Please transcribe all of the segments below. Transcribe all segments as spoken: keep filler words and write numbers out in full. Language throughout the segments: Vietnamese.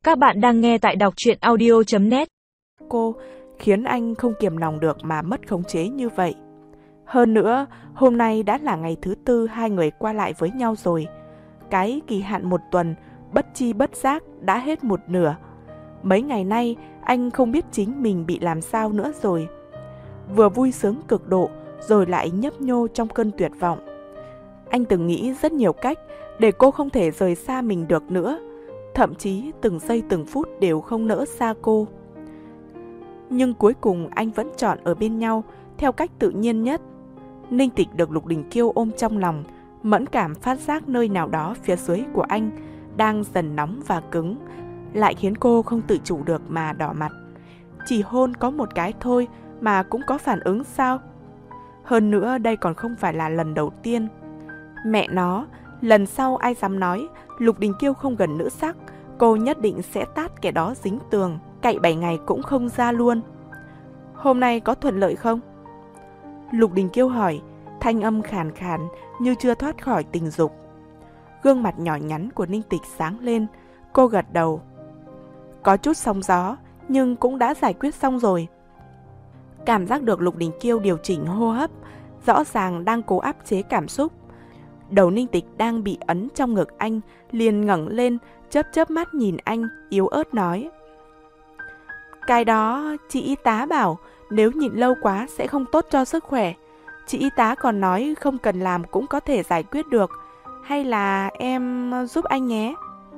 Các bạn đang nghe tại đọc truyện audio chấm net. Cô khiến anh không kiềm lòng được mà mất khống chế như vậy. Hơn nữa, hôm nay đã là ngày thứ tư hai người qua lại với nhau rồi. Cái kỳ hạn một tuần, bất chi bất giác đã hết một nửa. Mấy ngày nay, anh không biết chính mình bị làm sao nữa rồi. Vừa vui sướng cực độ, rồi lại nhấp nhô trong cơn tuyệt vọng. Anh từng nghĩ rất nhiều cách để cô không thể rời xa mình được nữa. Thậm chí từng giây từng phút đều không nỡ xa cô. Nhưng cuối cùng anh vẫn chọn ở bên nhau theo cách tự nhiên nhất. Ninh Tịch được Lục Đình Kiêu ôm trong lòng, mẫn cảm phát giác nơi nào đó phía dưới của anh đang dần nóng và cứng, lại khiến cô không tự chủ được mà đỏ mặt. Chỉ hôn có một cái thôi mà cũng có phản ứng sao? Hơn nữa đây còn không phải là lần đầu tiên. Mẹ nó, lần sau ai dám nói Lục Đình Kiêu không gần nữ sắc, cô nhất định sẽ tát kẻ đó dính tường, cậy bảy ngày cũng không ra luôn. Hôm nay có thuận lợi không? Lục Đình Kiêu hỏi, thanh âm khàn khàn như chưa thoát khỏi tình dục. Gương mặt nhỏ nhắn của Ninh Tịch sáng lên, cô gật đầu. Có chút sóng gió, nhưng cũng đã giải quyết xong rồi. Cảm giác được Lục Đình Kiêu điều chỉnh hô hấp, rõ ràng đang cố áp chế cảm xúc. Đầu Ninh Tịch đang bị ấn trong ngực anh, liền ngẩng lên, chớp chớp mắt nhìn anh, yếu ớt nói. Cái đó, chị y tá bảo, nếu nhịn lâu quá sẽ không tốt cho sức khỏe. Chị y tá còn nói không cần làm cũng có thể giải quyết được. Hay là em giúp anh nhé?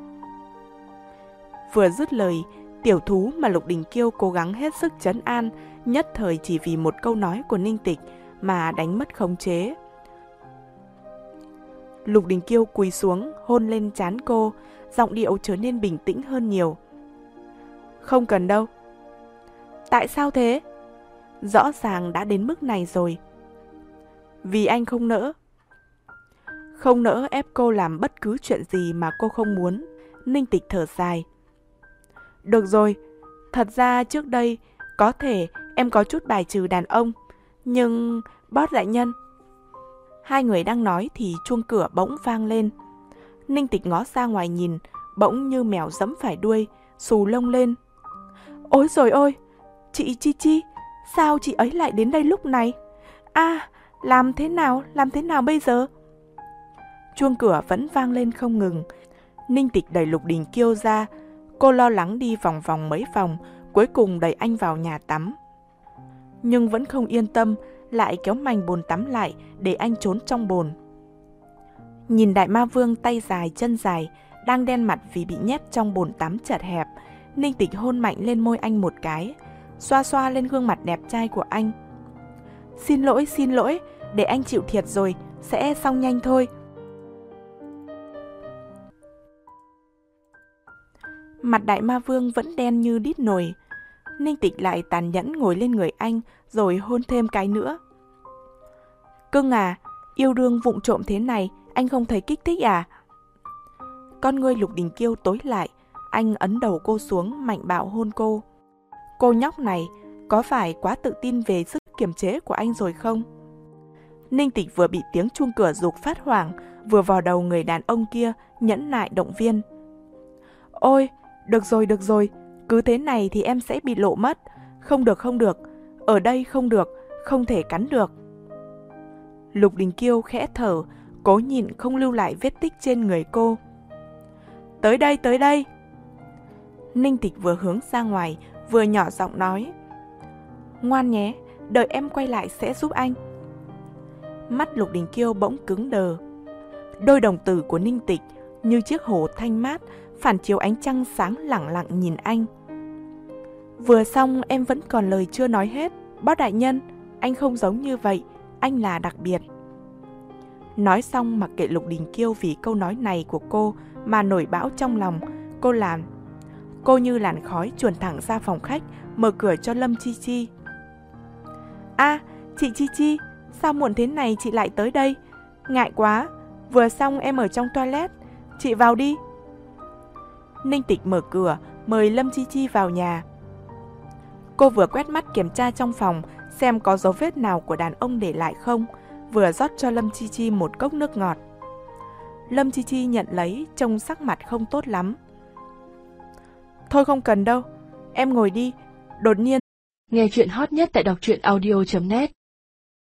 Vừa dứt lời, tiểu thú mà Lục Đình Kiêu cố gắng hết sức trấn an, nhất thời chỉ vì một câu nói của Ninh Tịch mà đánh mất khống chế. Lục Đình Kiêu cúi xuống, hôn lên trán cô, giọng điệu trở nên bình tĩnh hơn nhiều. Không cần đâu. Tại sao thế? Rõ ràng đã đến mức này rồi. Vì anh không nỡ. Không nỡ ép cô làm bất cứ chuyện gì mà cô không muốn. Ninh Tịch thở dài. Được rồi, thật ra trước đây có thể em có chút bài trừ đàn ông, nhưng boss đại nhân. Hai người đang nói thì chuông cửa bỗng vang lên. Ninh Tịch ngó ra ngoài nhìn, bỗng như mèo giẫm phải đuôi, xù lông lên. Ôi rồi ôi, chị Chi Chi, sao chị ấy lại đến đây lúc này? À, làm thế nào, làm thế nào bây giờ? Chuông cửa vẫn vang lên không ngừng. Ninh Tịch đẩy Lục Đình Kiêu ra, cô lo lắng đi vòng vòng mấy vòng, cuối cùng đẩy anh vào nhà tắm. Nhưng vẫn không yên tâm, lại kéo mành bồn tắm lại để anh trốn trong bồn. Nhìn Đại Ma Vương tay dài chân dài, đang đen mặt vì bị nhét trong bồn tắm chật hẹp, Ninh Tịch hôn mạnh lên môi anh một cái, xoa xoa lên gương mặt đẹp trai của anh. Xin lỗi, xin lỗi, để anh chịu thiệt rồi, sẽ xong nhanh thôi. Mặt Đại Ma Vương vẫn đen như đít nồi. Ninh Tịch lại tàn nhẫn ngồi lên người anh, rồi hôn thêm cái nữa. Cưng à, yêu đương vụng trộm thế này, anh không thấy kích thích à? Con ngươi Lục Đình Kiêu tối lại, anh ấn đầu cô xuống, mạnh bạo hôn cô. Cô nhóc này, có phải quá tự tin về sức kiềm chế của anh rồi không? Ninh Tịch vừa bị tiếng chuông cửa giục phát hoảng, vừa vào đầu người đàn ông kia, nhẫn nại động viên. Ôi, được rồi, được rồi, cứ thế này thì em sẽ bị lộ mất. Không được, không được, ở đây không được, không thể cắn được. Lục Đình Kiêu khẽ thở, cố nhịn không lưu lại vết tích trên người cô. Tới đây, tới đây. Ninh Tịch vừa hướng ra ngoài, vừa nhỏ giọng nói. Ngoan nhé, đợi em quay lại sẽ giúp anh. Mắt Lục Đình Kiêu bỗng cứng đờ. Đôi đồng tử của Ninh Tịch như chiếc hồ thanh mát, phản chiếu ánh trăng sáng lẳng lặng nhìn anh. Vừa xong em vẫn còn lời chưa nói hết. Bác đại nhân, anh không giống như vậy, anh là đặc biệt. Nói xong mặc kệ Lục Đình Kiêu vì câu nói này của cô mà nổi bão trong lòng, cô làm. Cô như làn khói chuồn thẳng ra phòng khách, mở cửa cho Lâm Chi Chi. À, chị Chi Chi, sao muộn thế này chị lại tới đây? Ngại quá, vừa xong em ở trong toilet, chị vào đi. Ninh Tịch mở cửa, mời Lâm Chi Chi vào nhà. Cô vừa quét mắt kiểm tra trong phòng, xem có dấu vết nào của đàn ông để lại không, vừa rót cho Lâm Chi Chi một cốc nước ngọt. Lâm Chi Chi nhận lấy, trông sắc mặt không tốt lắm. Thôi không cần đâu, em ngồi đi. Đột nhiên. Nghe chuyện hot nhất tại đọc truyện audio chấm net